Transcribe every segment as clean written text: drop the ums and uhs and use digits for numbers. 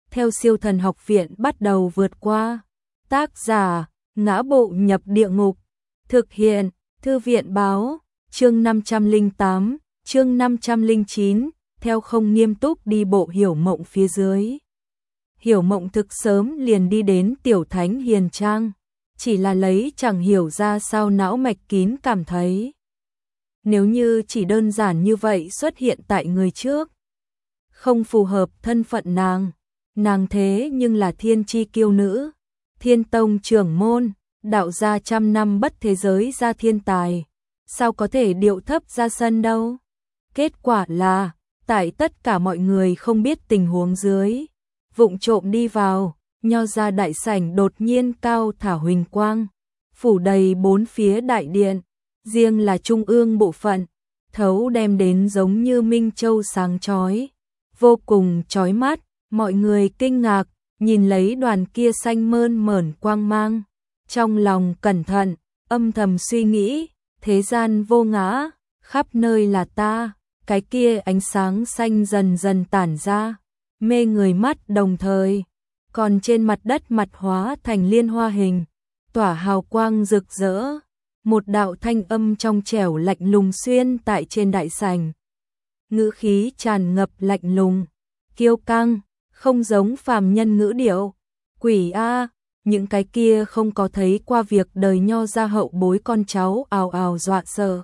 theo Siêu Thần Học Viện bắt đầu vượt qua. Tác giả: Ngã Bộ Nhập Địa Ngục. Thực hiện: Thư viện báo. Chương 508, chương 509, theo không nghiêm túc đi bộ Hiểu Mộng phía dưới. Hiểu Mộng thực sớm liền đi đến Tiểu Thánh Hiền Trang, chỉ là lấy chẳng hiểu ra sao não mạch kín cảm thấy. Nếu như chỉ đơn giản như vậy xuất hiện tại người trước, không phù hợp thân phận nàng thế nhưng là thiên chi kiêu nữ, Thiên Tông trưởng môn, đạo gia trăm năm bất thế giới ra thiên tài, sao có thể điệu thấp ra sân đâu. Kết quả là, tại tất cả mọi người không biết tình huống dưới, vụng trộm đi vào, Nho gia đại sảnh đột nhiên cao thả huỳnh quang, phủ đầy bốn phía đại điện, riêng là trung ương bộ phận, thấu đem đến giống như minh châu sáng chói, vô cùng chói mắt, mọi người kinh ngạc, nhìn lấy đoàn kia xanh mơn mởn quang mang, trong lòng cẩn thận, âm thầm suy nghĩ, thế gian vô ngã, khắp nơi là ta, cái kia ánh sáng xanh dần dần tản ra, mê người mắt đồng thời, còn trên mặt đất mặt hóa thành liên hoa hình, tỏa hào quang rực rỡ, một đạo thanh âm trong trẻo lạnh lùng xuyên tại trên đại sảnh. Ngữ khí tràn ngập lạnh lùng, kiêu căng, không giống phàm nhân ngữ điệu. Quỷ a, những cái kia không có thấy qua việc đời Nho gia hậu bối con cháu ào ào dọa sợ.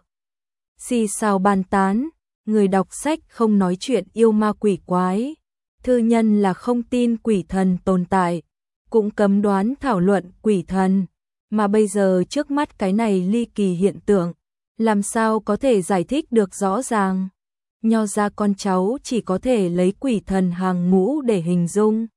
Xì xào bàn tán, người đọc sách không nói chuyện yêu ma quỷ quái, thư nhân là không tin quỷ thần tồn tại, cũng cấm đoán thảo luận quỷ thần, mà bây giờ trước mắt cái này ly kỳ hiện tượng, làm sao có thể giải thích được rõ ràng. Nho gia con cháu chỉ có thể lấy quỷ thần hàng ngũ để hình dung.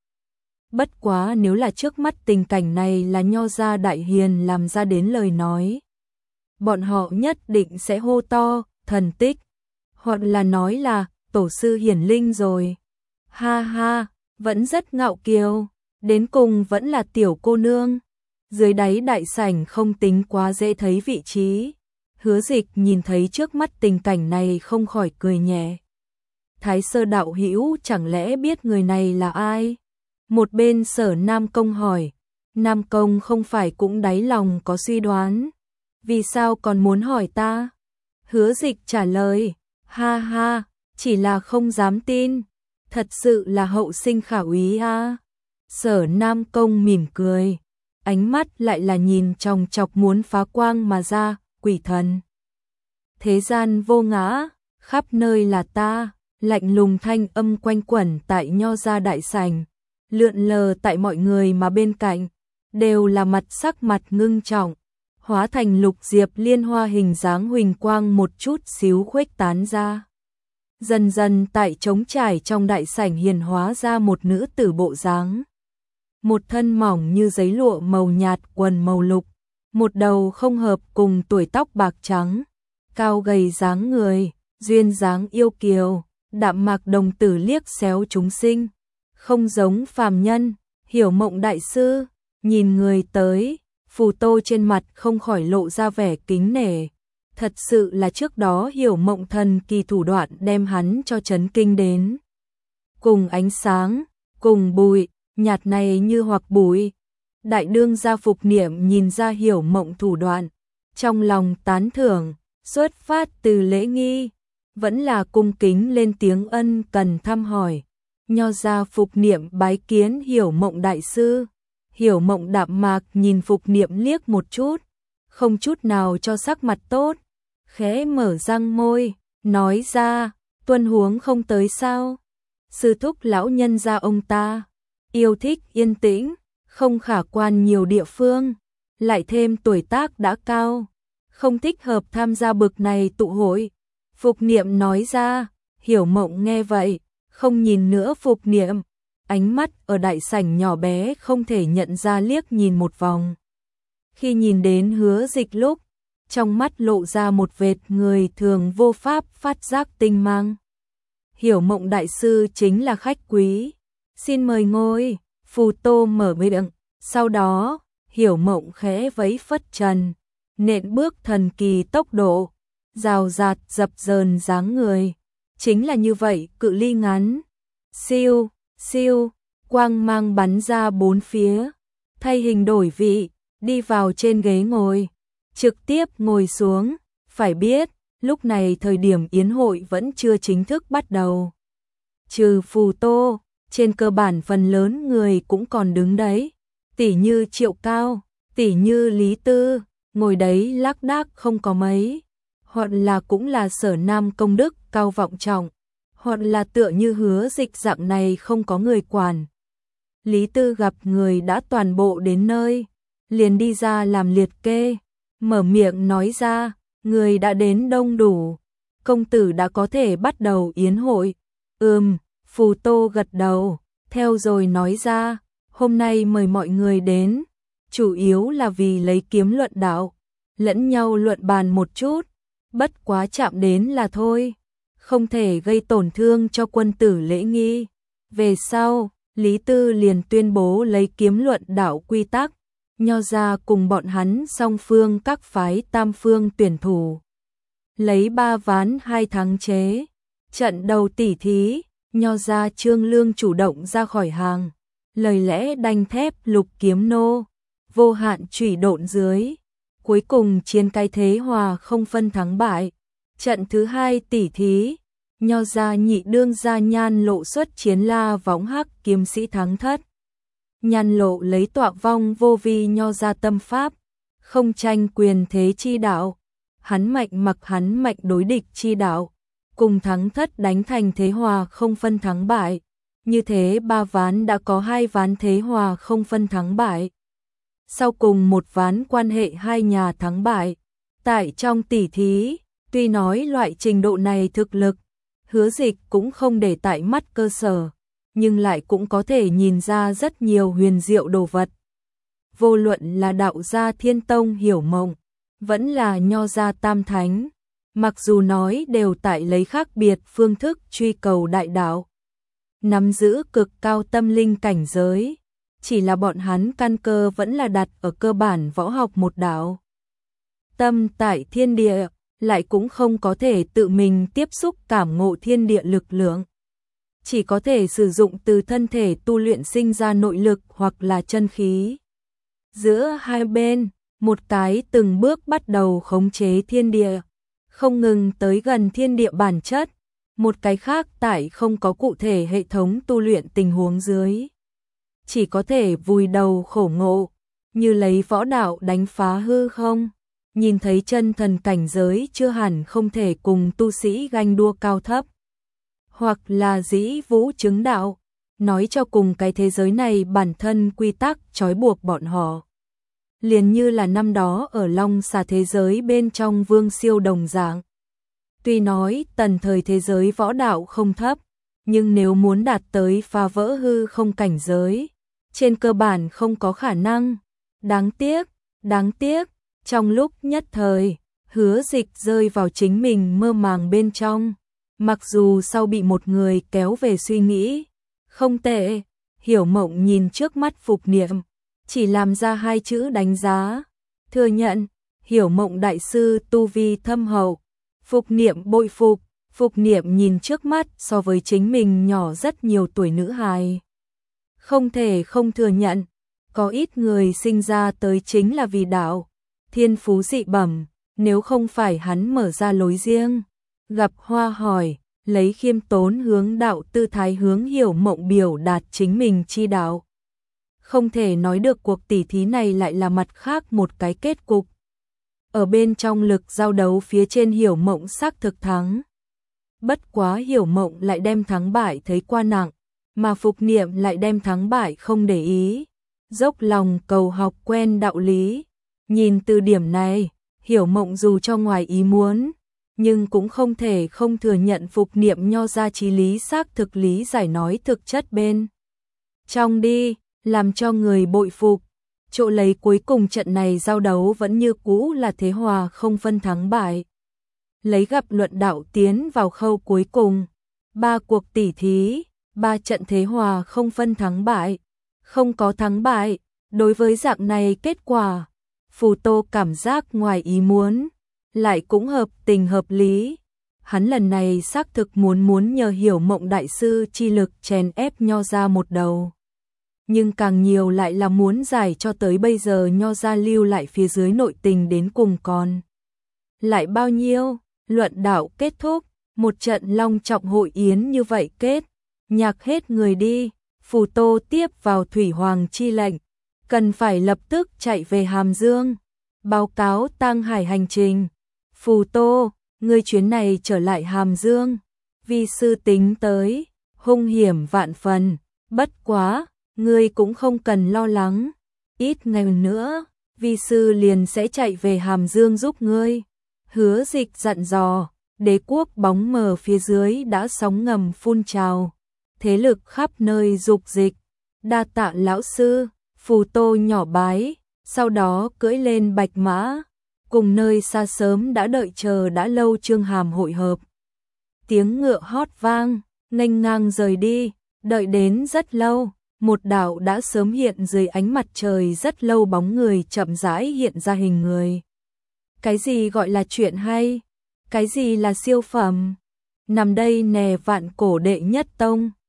Bất quá nếu là trước mắt tình cảnh này là Nho gia đại hiền làm ra đến lời nói, bọn họ nhất định sẽ hô to, thần tích, hoặc là nói là tổ sư hiển linh rồi. Ha ha, vẫn rất ngạo kiều, đến cùng vẫn là tiểu cô nương. Dưới đáy đại sảnh không tính quá dễ thấy vị trí, Hứa Dịch nhìn thấy trước mắt tình cảnh này không khỏi cười nhẹ. Thái Sơ đạo hữu chẳng lẽ biết người này là ai? Một bên Sở Nam Công hỏi, Nam Công không phải cũng đáy lòng có suy đoán, vì sao còn muốn hỏi ta? Hứa Dịch trả lời, ha ha, chỉ là không dám tin, thật sự là hậu sinh khả úy a. Sở Nam Công mỉm cười, ánh mắt lại là nhìn chòng chọc muốn phá quang mà ra, quỷ thần. Thế gian vô ngã, khắp nơi là ta, lạnh lùng thanh âm quanh quẩn tại Nho gia đại sảnh, lượn lờ tại mọi người mà bên cạnh, đều là sắc mặt ngưng trọng, hóa thành lục diệp liên hoa hình dáng huỳnh quang một chút xíu khuếch tán ra. Dần dần tại trống trải trong đại sảnh hiền hóa ra một nữ tử bộ dáng. Một thân mỏng như giấy lụa màu nhạt, quần màu lục, một đầu không hợp cùng tuổi tóc bạc trắng, cao gầy dáng người, duyên dáng yêu kiều, đạm mạc đồng tử liếc xéo chúng sinh, không giống phàm nhân. Hiểu Mộng đại sư nhìn người tới, phù tô trên mặt không khỏi lộ ra vẻ kính nể. Thật sự là trước đó Hiểu Mộng thần kỳ thủ đoạn đem hắn cho chấn kinh đến. Cùng ánh sáng, cùng bụi, nhạt này như hoặc bụi. Đại đương gia Phục Niệm nhìn ra Hiểu Mộng thủ đoạn, trong lòng tán thưởng, xuất phát từ lễ nghi, vẫn là cung kính lên tiếng ân cần thăm hỏi. Nho gia Phục Niệm bái kiến Hiểu Mộng đại sư. Hiểu Mộng đạm mạc nhìn Phục Niệm liếc một chút, không chút nào cho sắc mặt tốt, khẽ mở răng môi, nói ra, tuân huống không tới sao? Sư thúc lão nhân gia ông ta yêu thích yên tĩnh, không khả quan nhiều địa phương, lại thêm tuổi tác đã cao, không thích hợp tham gia bực này tụ hội. Phục Niệm nói ra. Hiểu Mộng nghe vậy, không nhìn nữa Phục Niệm, ánh mắt ở đại sảnh nhỏ bé không thể nhận ra liếc nhìn một vòng. Khi nhìn đến Hứa Dịch lúc, trong mắt lộ ra một vệt người thường vô pháp phát giác tinh mang. Hiểu Mộng đại sư chính là khách quý, xin mời ngồi. Phù tô mở miệng, sau đó, Hiểu Mộng khẽ vẫy phất trần, nện bước thần kỳ tốc độ, rào rạt dập dờn dáng người, chính là như vậy, cự ly ngắn, siêu, siêu, quang mang bắn ra bốn phía, thay hình đổi vị, đi vào trên ghế ngồi, trực tiếp ngồi xuống, phải biết, lúc này thời điểm yến hội vẫn chưa chính thức bắt đầu. Trừ Phù Tô, trên cơ bản phần lớn người cũng còn đứng đấy, tỉ như Triệu Cao, tỉ như Lý Tư, ngồi đấy lác đác không có mấy, hoặc là cũng là Sở Nam công đức cao vọng trọng, hoặc là tựa như Hứa Dịch dạng này không có người quản. Lý Tư gặp người đã toàn bộ đến nơi, liền đi ra làm liệt kê, mở miệng nói ra, người đã đến đông đủ, công tử đã có thể bắt đầu yến hội. Phù Tô gật đầu, theo rồi nói ra, hôm nay mời mọi người đến, chủ yếu là vì lấy kiếm luận đạo, lẫn nhau luận bàn một chút, bất quá chạm đến là thôi, không thể gây tổn thương cho quân tử lễ nghi. Về sau, Lý Tư liền tuyên bố lấy kiếm luận đạo quy tắc, Nho ra cùng bọn hắn song phương các phái tam phương tuyển thủ. Lấy 3 ván 2 thắng chế. Trận đầu tỉ thí, Nho ra Trương Lương chủ động ra khỏi hàng. Lời lẽ đanh thép lục kiếm nô, vô hạn chủy độn dưới. Cuối cùng chiến cái thế hòa không phân thắng bại. Trận thứ 2 tỉ thí, Nho ra nhị đương gia Nhan Lộ xuất chiến La Võng Hắc kiếm sĩ thắng thất. Nhan Lộ lấy tọa vong vô vi Nho ra tâm pháp, không tranh quyền thế chi đạo, hắn mạnh mặc hắn mạnh đối địch chi đạo, cùng thắng thất đánh thành thế hòa không phân thắng bại. Như thế 3 ván đã có 2 ván thế hòa không phân thắng bại. Sau cùng một ván quan hệ hai nhà thắng bại. Tại trong tỉ thí, tuy nói loại trình độ này thực lực, Hứa Dịch cũng không để tại mắt cơ sở, nhưng lại cũng có thể nhìn ra rất nhiều huyền diệu đồ vật. Vô luận là đạo gia Thiên Tông Hiểu Mộng, vẫn là Nho gia Tam Thánh, mặc dù nói đều tại lấy khác biệt phương thức truy cầu đại đạo, nắm giữ cực cao tâm linh cảnh giới, chỉ là bọn hắn căn cơ vẫn là đặt ở cơ bản võ học một đạo. Tâm tại thiên địa, lại cũng không có thể tự mình tiếp xúc cảm ngộ thiên địa lực lượng. Chỉ có thể sử dụng từ thân thể tu luyện sinh ra nội lực hoặc là chân khí. Giữa hai bên, một cái từng bước bắt đầu khống chế thiên địa, không ngừng tới gần thiên địa bản chất, một cái khác tại không có cụ thể hệ thống tu luyện tình huống dưới. Chỉ có thể vùi đầu khổ ngộ, như lấy võ đạo đánh phá hư không, nhìn thấy chân thần cảnh giới chưa hẳn không thể cùng tu sĩ ganh đua cao thấp. Hoặc là dĩ vũ chứng đạo, nói cho cùng cái thế giới này bản thân quy tắc trói buộc bọn họ. Liền như là năm đó ở Long Xà thế giới bên trong Vương Siêu đồng dạng. Tuy nói tần thời thế giới võ đạo không thấp, nhưng nếu muốn đạt tới phá vỡ hư không cảnh giới, trên cơ bản không có khả năng. Đáng tiếc, trong lúc nhất thời, Hứa Dịch rơi vào chính mình mơ màng bên trong. Mặc dù sau bị một người kéo về suy nghĩ, không tệ, Hiểu Mộng nhìn trước mắt Phục Niệm, chỉ làm ra 2 chữ đánh giá, thừa nhận, Hiểu Mộng đại sư tu vi thâm hậu, Phục Niệm bội phục, Phục Niệm nhìn trước mắt so với chính mình nhỏ rất nhiều tuổi nữ hài. Không thể không thừa nhận, có ít người sinh ra tới chính là vì đạo, thiên phú dị bẩm, nếu không phải hắn mở ra lối riêng. Gặp Hoa hỏi, lấy khiêm tốn hướng đạo tư thái hướng Hiểu Mộng biểu đạt chính mình chi đạo. Không thể nói được cuộc tỉ thí này lại là mặt khác một cái kết cục. Ở bên trong lực giao đấu phía trên Hiểu Mộng xác thực thắng. Bất quá Hiểu Mộng lại đem thắng bại thấy qua nặng, mà Phục Niệm lại đem thắng bại không để ý. Dốc lòng cầu học quen đạo lý. Nhìn từ điểm này, Hiểu Mộng dù cho ngoài ý muốn, nhưng cũng không thể không thừa nhận Phục Niệm Nho ra chí lý xác thực lý giải nói thực chất bên trong đi, làm cho người bội phục. Chỗ lấy cuối cùng trận này giao đấu vẫn như cũ là thế hòa không phân thắng bại. Lấy gặp luận đạo tiến vào khâu cuối cùng, 3 cuộc tỉ thí, 3 trận thế hòa không phân thắng bại, không có thắng bại. Đối với dạng này kết quả, Phù Tô cảm giác ngoài ý muốn, lại cũng hợp tình hợp lý. Hắn lần này xác thực muốn nhờ Hiểu Mộng đại sư chi lực chèn ép Nho ra một đầu. nhưng càng nhiều lại là muốn giải cho tới bây giờ Nho gia lưu lại phía dưới nội tình đến cùng còn. Lại bao nhiêu, luận đạo kết thúc, một trận long trọng hội yến như vậy kết, nhạc hết người đi, Phù Tô tiếp vào Thủy Hoàng chi lệnh, cần phải lập tức chạy về Hàm Dương, báo cáo Tang Hải hành trình. Phù Tô, ngươi chuyến này trở lại Hàm Dương, vi sư tính tới, hung hiểm vạn phần, bất quá, ngươi cũng không cần lo lắng, ít ngày nữa, vi sư liền sẽ chạy về Hàm Dương giúp ngươi. Hứa Dịch dặn dò, đế quốc bóng mờ phía dưới đã sóng ngầm phun trào, thế lực khắp nơi dục dịch, đa tạ lão sư. Phù Tô nhỏ bái, sau đó cưỡi lên bạch mã, cùng nơi xa sớm đã đợi chờ đã lâu Trương Hàm hội hợp. Tiếng ngựa hót vang, nghênh ngang rời đi, đợi đến rất lâu, một đạo đã sớm hiện dưới ánh mặt trời rất lâu bóng người chậm rãi hiện ra hình người. Cái gì gọi là chuyện hay? Cái gì là siêu phẩm? Nằm đây nè vạn cổ đệ nhất tông.